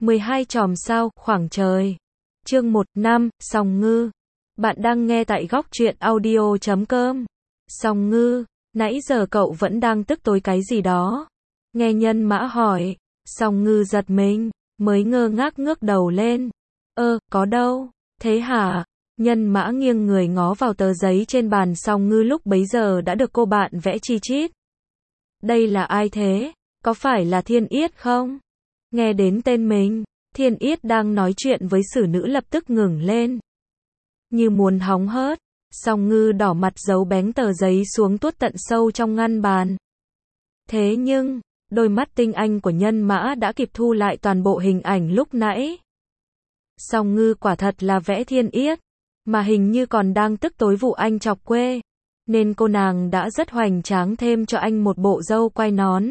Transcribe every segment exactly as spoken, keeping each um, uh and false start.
mười hai chòm sao, khoảng trời. Chương một, năm, Song Ngư. Bạn đang nghe tại góc truyện audio chấm com. Song Ngư, nãy giờ cậu vẫn đang tức tối cái gì đó? Nghe Nhân Mã hỏi, Song Ngư giật mình, mới ngơ ngác ngước đầu lên. Ơ, có đâu? Thế hả? Nhân Mã nghiêng người ngó vào tờ giấy trên bàn Song Ngư lúc bấy giờ đã được cô bạn vẽ chi chít. Đây là ai thế? Có phải là Thiên Yết không? Nghe đến tên mình, Thiên Yết đang nói chuyện với sử nữ lập tức ngừng lên. Như muốn hóng hớt, Song Ngư đỏ mặt giấu bén tờ giấy xuống tuốt tận sâu trong ngăn bàn. Thế nhưng, đôi mắt tinh anh của Nhân Mã đã kịp thu lại toàn bộ hình ảnh lúc nãy. Song Ngư quả thật là vẽ Thiên Yết, mà hình như còn đang tức tối vụ anh chọc quê, nên cô nàng đã rất hoành tráng thêm cho anh một bộ râu quai nón,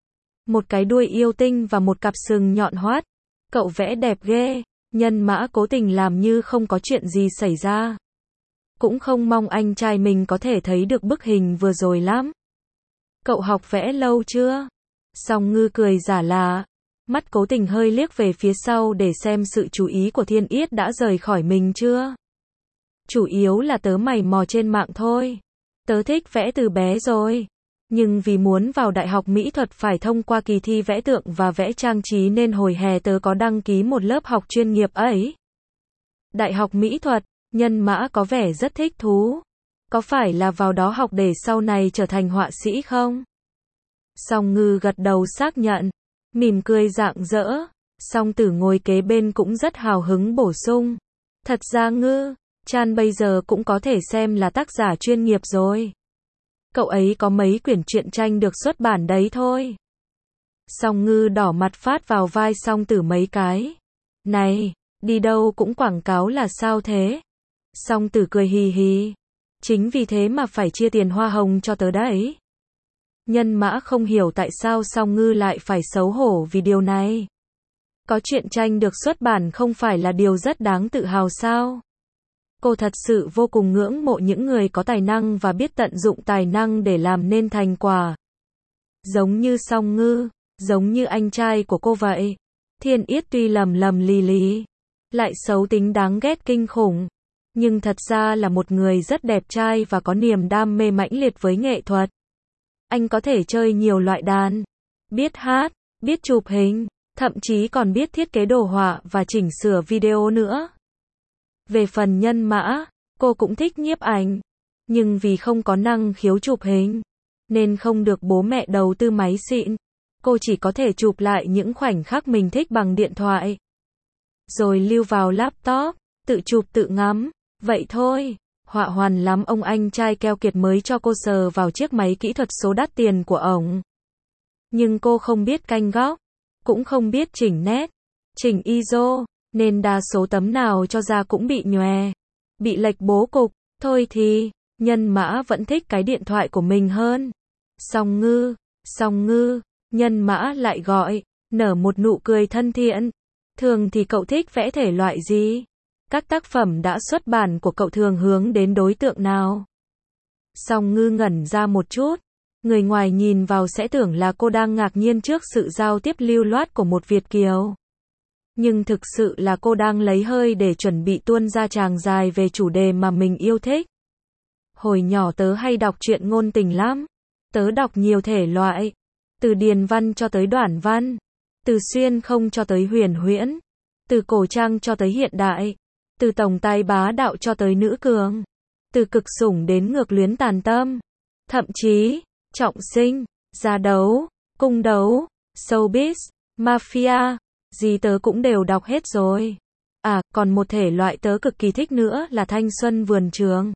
một cái đuôi yêu tinh và một cặp sừng nhọn hoắt. Cậu vẽ đẹp ghê. Nhân Mã cố tình làm như không có chuyện gì xảy ra. Cũng không mong anh trai mình có thể thấy được bức hình vừa rồi lắm. Cậu học vẽ lâu chưa? Song Ngư cười giả lạ, mắt cố tình hơi liếc về phía sau để xem sự chú ý của Thiên Yết đã rời khỏi mình chưa. Chủ yếu là tớ mày mò trên mạng thôi. Tớ thích vẽ từ bé rồi. Nhưng vì muốn vào Đại học Mỹ thuật phải thông qua kỳ thi vẽ tượng và vẽ trang trí nên hồi hè tớ có đăng ký một lớp học chuyên nghiệp ấy. Đại học Mỹ thuật, Nhân Mã có vẻ rất thích thú. Có phải là vào đó học để sau này trở thành họa sĩ không? Song Ngư gật đầu xác nhận, mỉm cười rạng rỡ. Song Tử ngồi kế bên cũng rất hào hứng bổ sung. Thật ra Ngư, Chan bây giờ cũng có thể xem là tác giả chuyên nghiệp rồi. Cậu ấy có mấy quyển truyện tranh được xuất bản đấy thôi. Song Ngư đỏ mặt phát vào vai Song Tử mấy cái. Này, đi đâu cũng quảng cáo là sao thế? Song Tử cười hì hì. Chính vì thế mà phải chia tiền hoa hồng cho tớ đấy. Nhân Mã không hiểu tại sao Song Ngư lại phải xấu hổ vì điều này. Có truyện tranh được xuất bản không phải là điều rất đáng tự hào sao? Cô thật sự vô cùng ngưỡng mộ những người có tài năng và biết tận dụng tài năng để làm nên thành quả. Giống như Song Ngư, giống như anh trai của cô vậy. Thiên Yết tuy lầm lầm lì lì, lại xấu tính đáng ghét kinh khủng, nhưng thật ra là một người rất đẹp trai và có niềm đam mê mãnh liệt với nghệ thuật. Anh có thể chơi nhiều loại đàn, biết hát, biết chụp hình, thậm chí còn biết thiết kế đồ họa và chỉnh sửa video nữa. Về phần Nhân Mã, cô cũng thích nhiếp ảnh, nhưng vì không có năng khiếu chụp hình, nên không được bố mẹ đầu tư máy xịn. Cô chỉ có thể chụp lại những khoảnh khắc mình thích bằng điện thoại, rồi lưu vào laptop, tự chụp tự ngắm, vậy thôi. Họa hoàn lắm ông anh trai keo kiệt mới cho cô sờ vào chiếc máy kỹ thuật số đắt tiền của ổng. Nhưng cô không biết canh góc, cũng không biết chỉnh nét, chỉnh i ét ô, nên đa số tấm nào cho ra cũng bị nhòe, bị lệch bố cục. Thôi thì, Nhân Mã vẫn thích cái điện thoại của mình hơn. Song Ngư, Song Ngư, Nhân Mã lại gọi, nở một nụ cười thân thiện. Thường thì cậu thích vẽ thể loại gì? Các tác phẩm đã xuất bản của cậu thường hướng đến đối tượng nào? Song Ngư ngẩn ra một chút. Người ngoài nhìn vào sẽ tưởng là cô đang ngạc nhiên trước sự giao tiếp lưu loát của một Việt kiều. Nhưng thực sự là cô đang lấy hơi để chuẩn bị tuôn ra tràng dài về chủ đề mà mình yêu thích. Hồi nhỏ tớ hay đọc truyện ngôn tình lắm. Tớ đọc nhiều thể loại, từ điền văn cho tới đoản văn, từ xuyên không cho tới huyền huyễn, từ cổ trang cho tới hiện đại, từ tổng tài bá đạo cho tới nữ cường, từ cực sủng đến ngược luyến tàn tâm, thậm chí trọng sinh, gia đấu, cung đấu, showbiz, mafia, gì tớ cũng đều đọc hết rồi. À, còn một thể loại tớ cực kỳ thích nữa là thanh xuân vườn trường.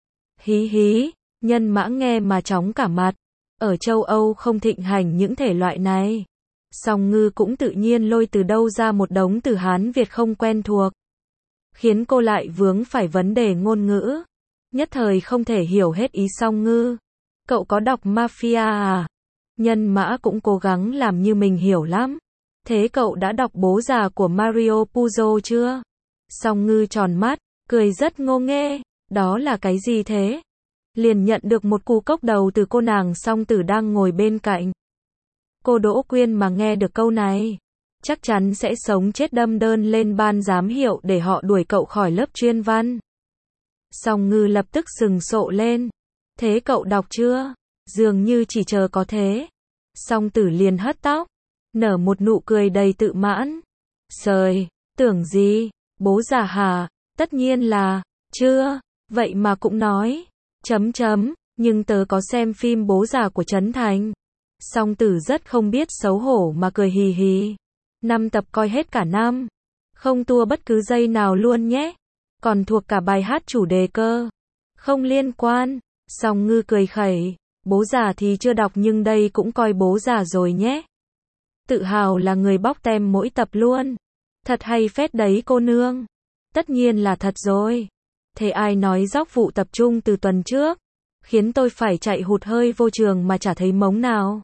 Hí hí, Nhân Mã nghe mà chóng cả mặt. Ở châu Âu không thịnh hành những thể loại này. Song Ngư cũng tự nhiên lôi từ đâu ra một đống từ Hán Việt không quen thuộc, khiến cô lại vướng phải vấn đề ngôn ngữ. Nhất thời không thể hiểu hết ý Song Ngư. Cậu có đọc Mafia à? Nhân Mã cũng cố gắng làm như mình hiểu lắm. Thế cậu đã đọc Bố già của Mario Puzo chưa? Song Ngư tròn mắt, cười rất ngô nghê. Đó là cái gì thế? Liền nhận được một cú cốc đầu từ cô nàng Song Tử đang ngồi bên cạnh. Cô Đỗ Quyên mà nghe được câu này, chắc chắn sẽ sống chết đâm đơn lên ban giám hiệu để họ đuổi cậu khỏi lớp chuyên văn. Song Ngư lập tức sừng sộ lên. Thế cậu đọc chưa? Dường như chỉ chờ có thế. Song Tử liền hất tóc, nở một nụ cười đầy tự mãn. Sời, tưởng gì? Bố già hả? Tất nhiên là, chưa, vậy mà cũng nói. Chấm chấm, nhưng tớ có xem phim Bố già của Trấn Thành. Song Tử rất không biết xấu hổ mà cười hì hì. Năm tập coi hết cả năm. Không tua bất cứ giây nào luôn nhé. Còn thuộc cả bài hát chủ đề cơ. Không liên quan. Song Ngư cười khẩy. Bố già thì chưa đọc nhưng đây cũng coi Bố già rồi nhé. Tự hào là người bóc tem mỗi tập luôn. Thật hay phết đấy cô nương. Tất nhiên là thật rồi. Thế ai nói dóc vụ tập trung từ tuần trước, khiến tôi phải chạy hụt hơi vô trường mà chả thấy mống nào.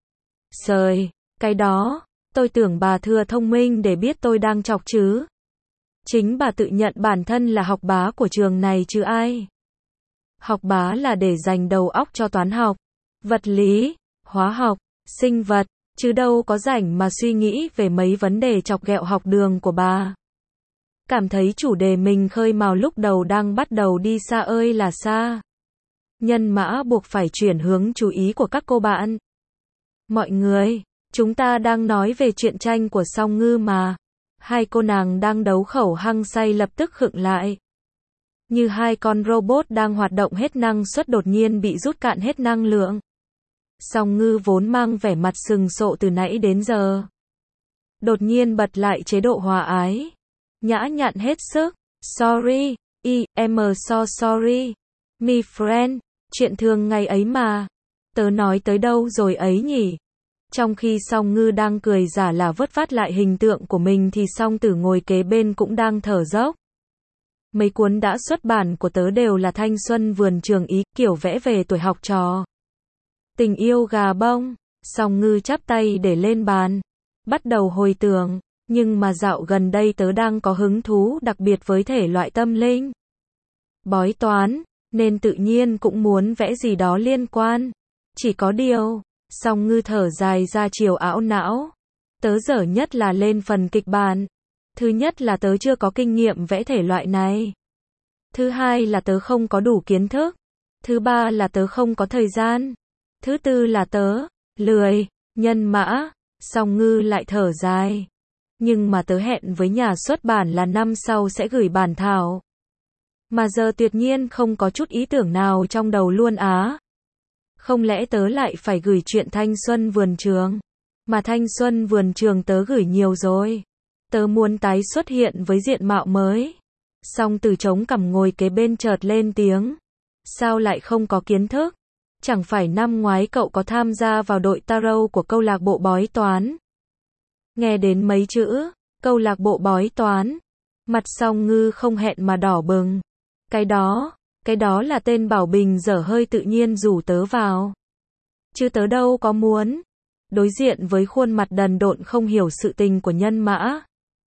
Sời, cái đó, tôi tưởng bà thừa thông minh để biết tôi đang chọc chứ. Chính bà tự nhận bản thân là học bá của trường này chứ ai. Học bá là để dành đầu óc cho toán học, vật lý, hóa học, sinh vật, chứ đâu có rảnh mà suy nghĩ về mấy vấn đề chọc ghẹo học đường của bà. Cảm thấy chủ đề mình khơi mào lúc đầu đang bắt đầu đi xa ơi là xa. Nhân mã buộc phải chuyển hướng chú ý của các cô bạn. Mọi người, chúng ta đang nói về truyện tranh của Song Ngư mà. Hai cô nàng đang đấu khẩu hăng say lập tức khựng lại. Như hai con robot đang hoạt động hết năng suất đột nhiên bị rút cạn hết năng lượng. Song Ngư vốn mang vẻ mặt sừng sộ từ nãy đến giờ. Đột nhiên bật lại chế độ hòa ái. Nhã nhặn hết sức. Sorry, I am so sorry. My friend, chuyện thường ngày ấy mà. Tớ nói tới đâu rồi ấy nhỉ? Trong khi Song Ngư đang cười giả là vớt vát lại hình tượng của mình thì Song Tử ngồi kế bên cũng đang thở dốc. Mấy cuốn đã xuất bản của tớ đều là thanh xuân vườn trường ý, kiểu vẽ về tuổi học trò. Tình yêu gà bông. Song Ngư chắp tay để lên bàn, bắt đầu hồi tưởng. Nhưng mà dạo gần đây tớ đang có hứng thú đặc biệt với thể loại tâm linh, bói toán, nên tự nhiên cũng muốn vẽ gì đó liên quan. Chỉ có điều, Song Ngư thở dài ra chiều ảo não. Tớ dở nhất là lên phần kịch bản. Thứ nhất là tớ chưa có kinh nghiệm vẽ thể loại này. Thứ hai là tớ không có đủ kiến thức. Thứ ba là tớ không có thời gian. Thứ tư là tớ lười. Nhân mã. Song Ngư lại thở dài. Nhưng mà tớ hẹn với nhà xuất bản là năm sau sẽ gửi bản thảo. Mà giờ tuyệt nhiên không có chút ý tưởng nào trong đầu luôn á. Không lẽ tớ lại phải gửi chuyện thanh xuân vườn trường? Mà thanh xuân vườn trường tớ gửi nhiều rồi. Tớ muốn tái xuất hiện với diện mạo mới. Song Tử chống cằm ngồi kế bên chợt lên tiếng. Sao lại không có kiến thức? Chẳng phải năm ngoái cậu có tham gia vào đội tarot của câu lạc bộ bói toán? Nghe đến mấy chữ, câu lạc bộ bói toán. Mặt Song Ngư không hẹn mà đỏ bừng. Cái đó, cái đó là tên Bảo Bình dở hơi tự nhiên rủ tớ vào. Chứ tớ đâu có muốn. Đối diện với khuôn mặt đần độn không hiểu sự tình của nhân mã.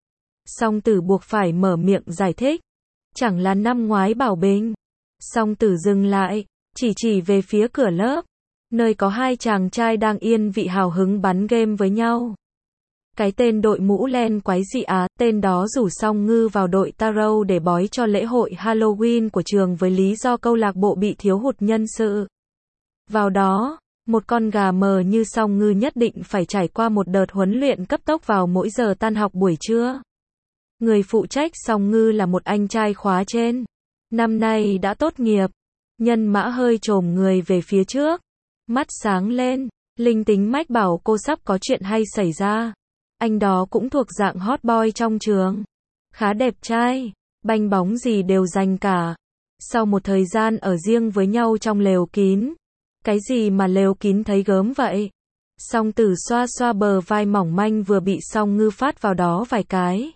Song Tử buộc phải mở miệng giải thích. Chẳng là năm ngoái Bảo Bình. Song Tử dừng lại, chỉ chỉ về phía cửa lớp. Nơi có hai chàng trai đang yên vị hào hứng bắn game với nhau. Cái tên đội mũ len quái dị á, tên đó rủ Song Ngư vào đội tarot để bói cho lễ hội Halloween của trường với lý do câu lạc bộ bị thiếu hụt nhân sự. Vào đó, một con gà mờ như Song Ngư nhất định phải trải qua một đợt huấn luyện cấp tốc vào mỗi giờ tan học buổi trưa. Người phụ trách Song Ngư là một anh trai khóa trên. Năm nay đã tốt nghiệp. Nhân mã hơi trồm người về phía trước. Mắt sáng lên, linh tính mách bảo cô sắp có chuyện hay xảy ra. Anh đó cũng thuộc dạng hot boy trong trường. Khá đẹp trai, banh bóng gì đều dành cả. Sau một thời gian ở riêng với nhau trong lều kín. Cái gì mà lều kín thấy gớm vậy? Song Tử xoa xoa bờ vai mỏng manh vừa bị Song Ngư phát vào đó vài cái.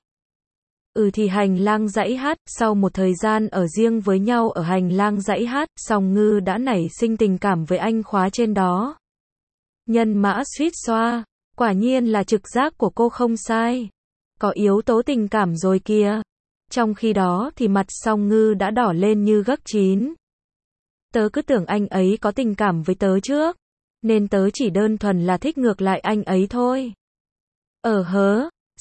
Ừ thì hành lang dãy hát, sau một thời gian ở riêng với nhau ở hành lang dãy hát, Song Ngư đã nảy sinh tình cảm với anh khóa trên đó. Nhân mã suýt xoa. Quả nhiên là trực giác của cô không sai. Có yếu tố tình cảm rồi kìa. Trong khi đó thì mặt Song Ngư đã đỏ lên như gấc chín. Tớ cứ tưởng anh ấy có tình cảm với tớ trước. Nên tớ chỉ đơn thuần là thích ngược lại anh ấy thôi. Ờ hớ.